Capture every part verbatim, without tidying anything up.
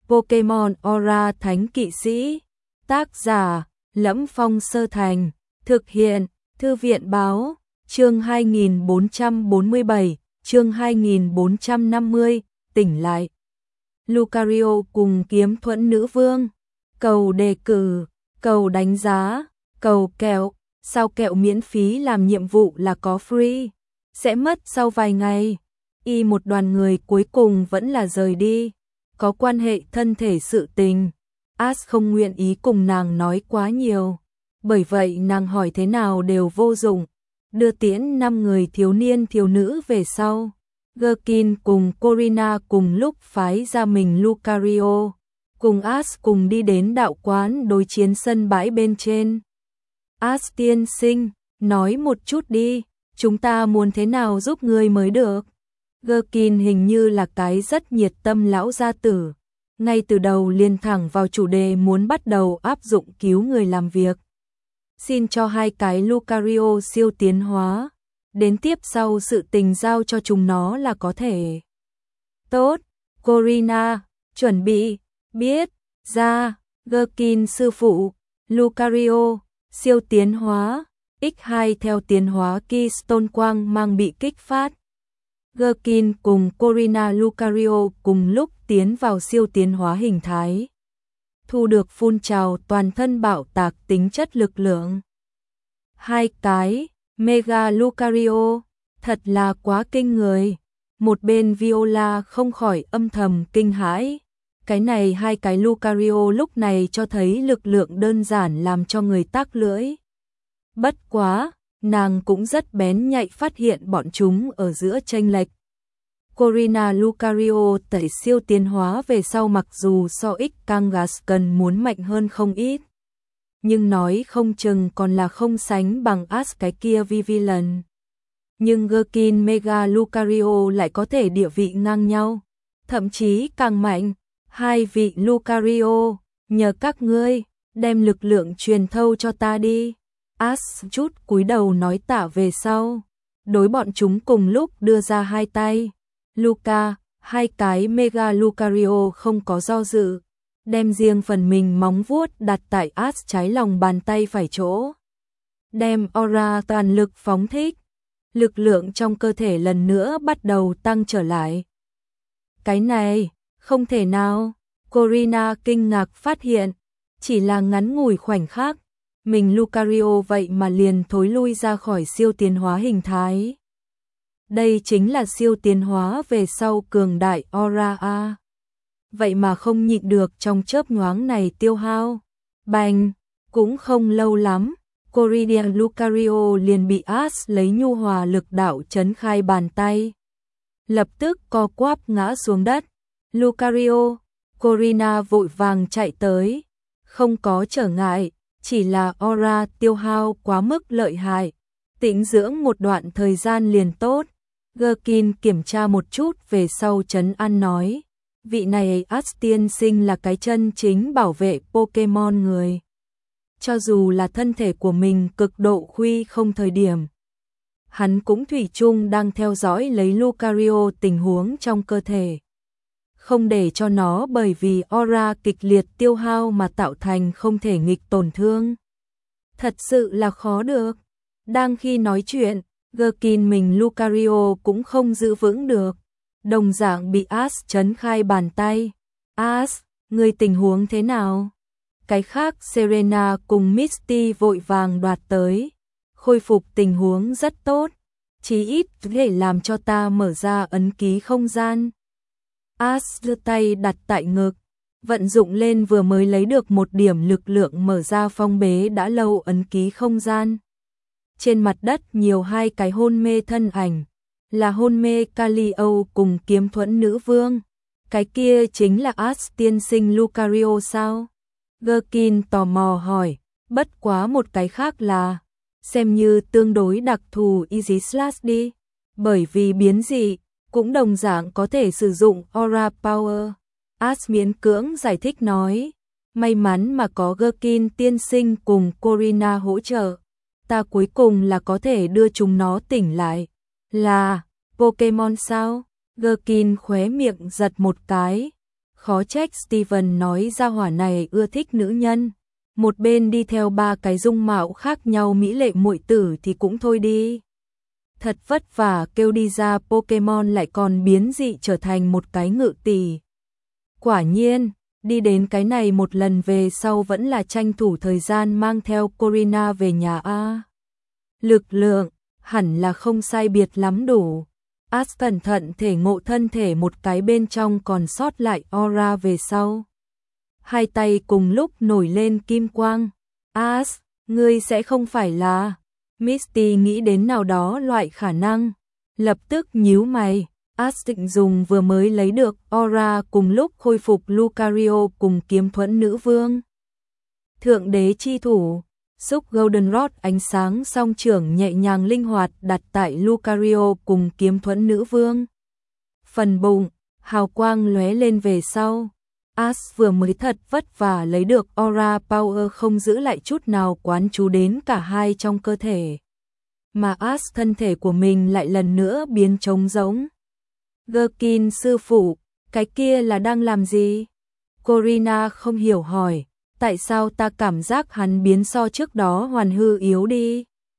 Pokemon Aura Thánh Kỵ Sĩ. Tác giả: Lẫm Phong Sơ Thành. Thực hiện: Thư viện báo. Chương hai nghìn bốn trăm bốn mươi bảy, chương hai nghìn bốn trăm năm mươi, tỉnh lại. Lucario cùng Kiếm Thuẫn Nữ Vương. Cầu đề cử, cầu đánh giá, cầu kẹo. Sao kẹo miễn phí làm nhiệm vụ là có free, sẽ mất sau vài ngày. Y một đoàn người cuối cùng vẫn là rời đi. Có quan hệ thân thể sự tình, Ash không nguyện ý cùng nàng nói quá nhiều. Bởi vậy nàng hỏi thế nào đều vô dụng. Đưa tiễn năm người thiếu niên thiếu nữ về sau, Gherkin cùng Corina cùng lúc phái ra mình Lucario, cùng Ash cùng đi đến đạo quán đối chiến sân bãi bên trên. Ash tiên sinh, nói một chút đi, chúng ta muốn thế nào giúp ngươi mới được. Gherkin hình như là cái rất nhiệt tâm lão gia tử, ngay từ đầu liền thẳng vào chủ đề muốn bắt đầu áp dụng cứu người làm việc. Xin cho hai cái Lucario siêu tiến hóa, đến tiếp sau sự tình giao cho chúng nó là có thể. Tốt, Corina, chuẩn bị, biết, ra, Gherkin sư phụ, Lucario, siêu tiến hóa, nhân hai theo tiến hóa Keystone quang mang bị kích phát. Gherkin cùng Corina Lucario cùng lúc tiến vào siêu tiến hóa hình thái, thu được phun trào toàn thân bạo tạc tính chất lực lượng. Hai cái Mega Lucario, thật là quá kinh người. Một bên Viola không khỏi âm thầm kinh hãi. Cái này hai cái Lucario lúc này cho thấy lực lượng đơn giản làm cho người tắc lưỡi. Bất quá, nàng cũng rất bén nhạy phát hiện bọn chúng ở giữa chênh lệch. Corina Lucario tẩy siêu tiến hóa về sau mặc dù so X Kangas cần muốn mạnh hơn không ít, nhưng nói không chừng còn là không sánh bằng Ash cái kia Vivillon. Nhưng Gherkin Mega Lucario lại có thể địa vị ngang nhau, thậm chí càng mạnh. Hai vị Lucario, nhờ các ngươi, đem lực lượng truyền thâu cho ta đi. Ash chút cúi đầu nói tạ về sau, đối bọn chúng cùng lúc đưa ra hai tay. Luca, hai cái Mega Lucario không có do dự, đem riêng phần mình móng vuốt đặt tại Ash trái lòng bàn tay phải chỗ. Đem aura toàn lực phóng thích, lực lượng trong cơ thể lần nữa bắt đầu tăng trở lại. Cái này, không thể nào, Corina kinh ngạc phát hiện, chỉ là ngắn ngủi khoảnh khắc, mình Lucario vậy mà liền thối lui ra khỏi siêu tiến hóa hình thái. Đây chính là siêu tiến hóa về sau cường đại aura a. Vậy mà không nhịn được trong chớp nhoáng này tiêu hao. Bành, cũng không lâu lắm, Corina Lucario liền bị Ash lấy nhu hòa lực đạo chấn khai bàn tay. Lập tức co quắp ngã xuống đất. Lucario, Corina vội vàng chạy tới. Không có trở ngại, chỉ là aura tiêu hao quá mức lợi hại. Tĩnh dưỡng một đoạn thời gian liền tốt. Gherkin kiểm tra một chút về sau trấn an nói. Vị này Ash tiên sinh là cái chân chính bảo vệ Pokemon người. Cho dù là thân thể của mình cực độ khuy không thời điểm, hắn cũng thủy chung đang theo dõi lấy Lucario tình huống trong cơ thể. Không để cho nó bởi vì aura kịch liệt tiêu hao mà tạo thành không thể nghịch tổn thương. Thật sự là khó được. Đang khi nói chuyện, Gherkin mình Lucario cũng không giữ vững được. Đồng dạng bị Ash chấn khai bàn tay. Ash, người tình huống thế nào? Cái khác Serena cùng Misty vội vàng đoạt tới. Khôi phục tình huống rất tốt. Chí ít có thể làm cho ta mở ra ấn ký không gian. Ash đưa tay đặt tại ngực, vận dụng lên vừa mới lấy được một điểm lực lượng mở ra phong bế đã lâu ấn ký không gian. Trên mặt đất nhiều hai cái hôn mê thân ảnh, là hôn mê Calio cùng Kiếm Thuẫn Nữ Vương. Cái kia chính là Ash tiên sinh Lucario sao? Gherkin tò mò hỏi, bất quá một cái khác là, xem như tương đối đặc thù Easy Slash đi, bởi vì biến dị, cũng đồng dạng có thể sử dụng Aura Power. Ash miễn cưỡng giải thích nói, may mắn mà có Gherkin tiên sinh cùng Corina hỗ trợ, ta cuối cùng là có thể đưa chúng nó tỉnh lại. Là, Pokemon sao? Gherkin khóe miệng giật một cái. Khó trách Steven nói ra hỏa này ưa thích nữ nhân. Một bên đi theo ba cái dung mạo khác nhau mỹ lệ muội tử thì cũng thôi đi. Thật vất vả kêu đi ra Pokemon lại còn biến dị trở thành một cái ngự tỷ. Quả nhiên, đi đến cái này một lần về sau vẫn là tranh thủ thời gian mang theo Corina về nhà a. Lực lượng, hẳn là không sai biệt lắm đủ. Ash cẩn thận thể ngộ thân thể một cái bên trong còn sót lại aura về sau. Hai tay cùng lúc nổi lên kim quang. Ash, ngươi sẽ không phải là... Misty nghĩ đến nào đó loại khả năng. Lập tức nhíu mày. Ash định dùng vừa mới lấy được aura cùng lúc khôi phục Lucario cùng kiếm thuẫn nữ vương. Thượng đế chi thủ. Xúc Goldenrod ánh sáng song trưởng nhẹ nhàng linh hoạt đặt tại Lucario cùng kiếm thuẫn nữ vương. Phần bụng, hào quang lóe lên về sau. Ash vừa mới thật vất vả lấy được aura power không giữ lại chút nào quán chú đến cả hai trong cơ thể. Mà Ash thân thể của mình lại lần nữa biến trống rỗng. Gherkin sư phụ, cái kia là đang làm gì? Corina không hiểu hỏi. Tại sao ta cảm giác hắn biến so trước đó hoàn hư yếu đi?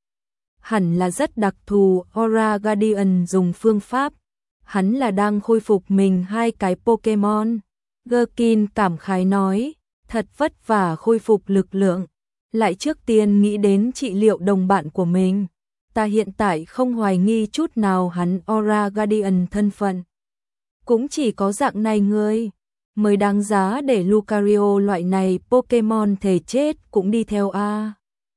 Hẳn là rất đặc thù, Aura Guardian dùng phương pháp. Hắn là đang khôi phục mình hai cái Pokemon. Gherkin cảm khái nói, thật vất vả khôi phục lực lượng. Lại trước tiên nghĩ đến trị liệu đồng bạn của mình. Ta hiện tại không hoài nghi chút nào hắn Aura Guardian thân phận. Cũng chỉ có dạng này ngươi mới đáng giá để Lucario loại này Pokemon thể chết cũng đi theo a.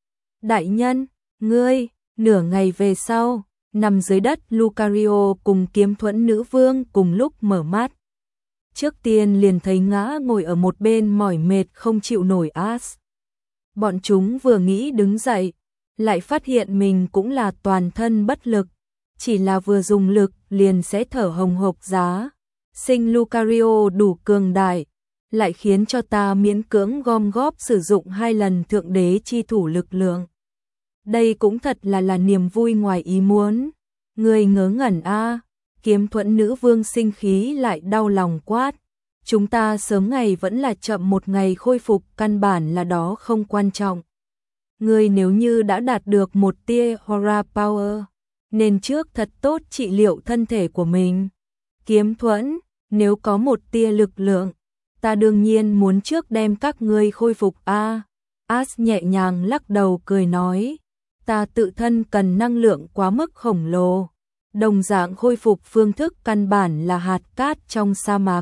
Đại nhân, ngươi, nửa ngày về sau, nằm dưới đất Lucario cùng kiếm thuẫn nữ vương cùng lúc mở mắt. Trước tiên liền thấy ngã ngồi ở một bên mỏi mệt không chịu nổi Ash. Bọn chúng vừa nghĩ đứng dậy, lại phát hiện mình cũng là toàn thân bất lực, chỉ là vừa dùng lực liền sẽ thở hồng hộc giá. Sinh Lucario đủ cường đại, lại khiến cho ta miễn cưỡng gom góp sử dụng hai lần thượng đế chi thủ lực lượng. Đây cũng thật là là niềm vui ngoài ý muốn. Người ngớ ngẩn a. Kiếm thuẫn nữ vương sinh khí lại đau lòng quát. Chúng ta sớm ngày vẫn là chậm một ngày khôi phục, căn bản là đó không quan trọng. Người nếu như đã đạt được một tia aura power, nên trước thật tốt trị liệu thân thể của mình. Kiếm thuẫn, nếu có một tia lực lượng, ta đương nhiên muốn trước đem các ngươi khôi phục a. Ash nhẹ nhàng lắc đầu cười nói, ta tự thân cần năng lượng quá mức khổng lồ. Đồng dạng khôi phục phương thức căn bản là hạt cát trong sa mạc.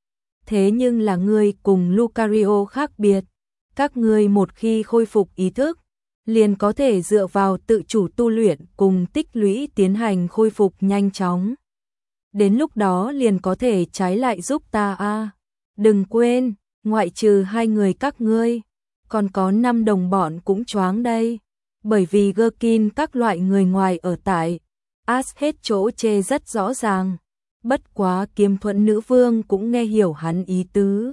Thế nhưng là ngươi cùng Lucario khác biệt. Các ngươi một khi khôi phục ý thức, liền có thể dựa vào tự chủ tu luyện cùng tích lũy tiến hành khôi phục nhanh chóng. Đến lúc đó liền có thể trái lại giúp ta a. Đừng quên, ngoại trừ hai người các ngươi, còn có năm đồng bọn cũng choáng đây. Bởi vì Gherkin các loại người ngoài ở tại, Ash hết chỗ chê rất rõ ràng. Bất quá kiếm thuẫn nữ vương cũng nghe hiểu hắn ý tứ.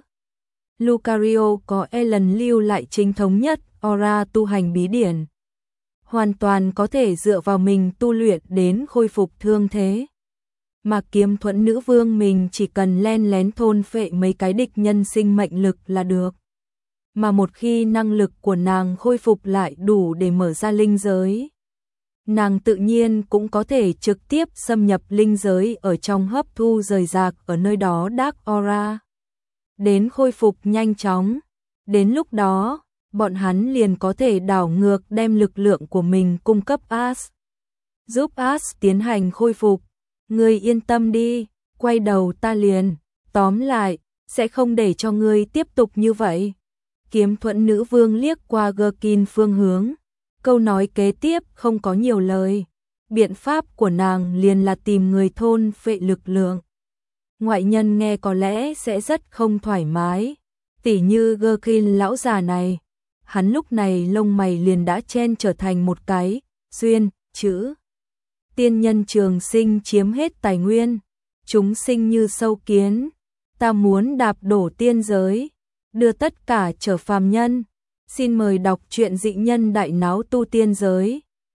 Lucario có Ellen lưu lại chính thống nhất aura tu hành bí điển. Hoàn toàn có thể dựa vào mình tu luyện đến khôi phục thương thế. Mà kiếm thuẫn nữ vương mình chỉ cần len lén thôn phệ mấy cái địch nhân sinh mệnh lực là được. Mà một khi năng lực của nàng khôi phục lại đủ để mở ra linh giới, nàng tự nhiên cũng có thể trực tiếp xâm nhập linh giới ở trong hấp thu rời rạc ở nơi đó Dark Aura. Đến khôi phục nhanh chóng, đến lúc đó, bọn hắn liền có thể đảo ngược đem lực lượng của mình cung cấp Ash. Giúp Ash tiến hành khôi phục. Ngươi yên tâm đi, quay đầu ta liền, tóm lại, sẽ không để cho ngươi tiếp tục như vậy. Kiếm thuẫn nữ vương liếc qua Gherkin phương hướng. Câu nói kế tiếp không có nhiều lời. Biện pháp của nàng liền là tìm người thôn phệ lực lượng. Ngoại nhân nghe có lẽ sẽ rất không thoải mái. Tỉ như Gherkin lão già này. Hắn lúc này lông mày liền đã chen trở thành một cái, duyên, chữ. Tiên nhân trường sinh chiếm hết tài nguyên. Chúng sinh như sâu kiến. Ta muốn đạp đổ tiên giới. Đưa tất cả trở phàm nhân. Xin mời đọc truyện Dị Nhân Đại Náo Tu Tiên Giới.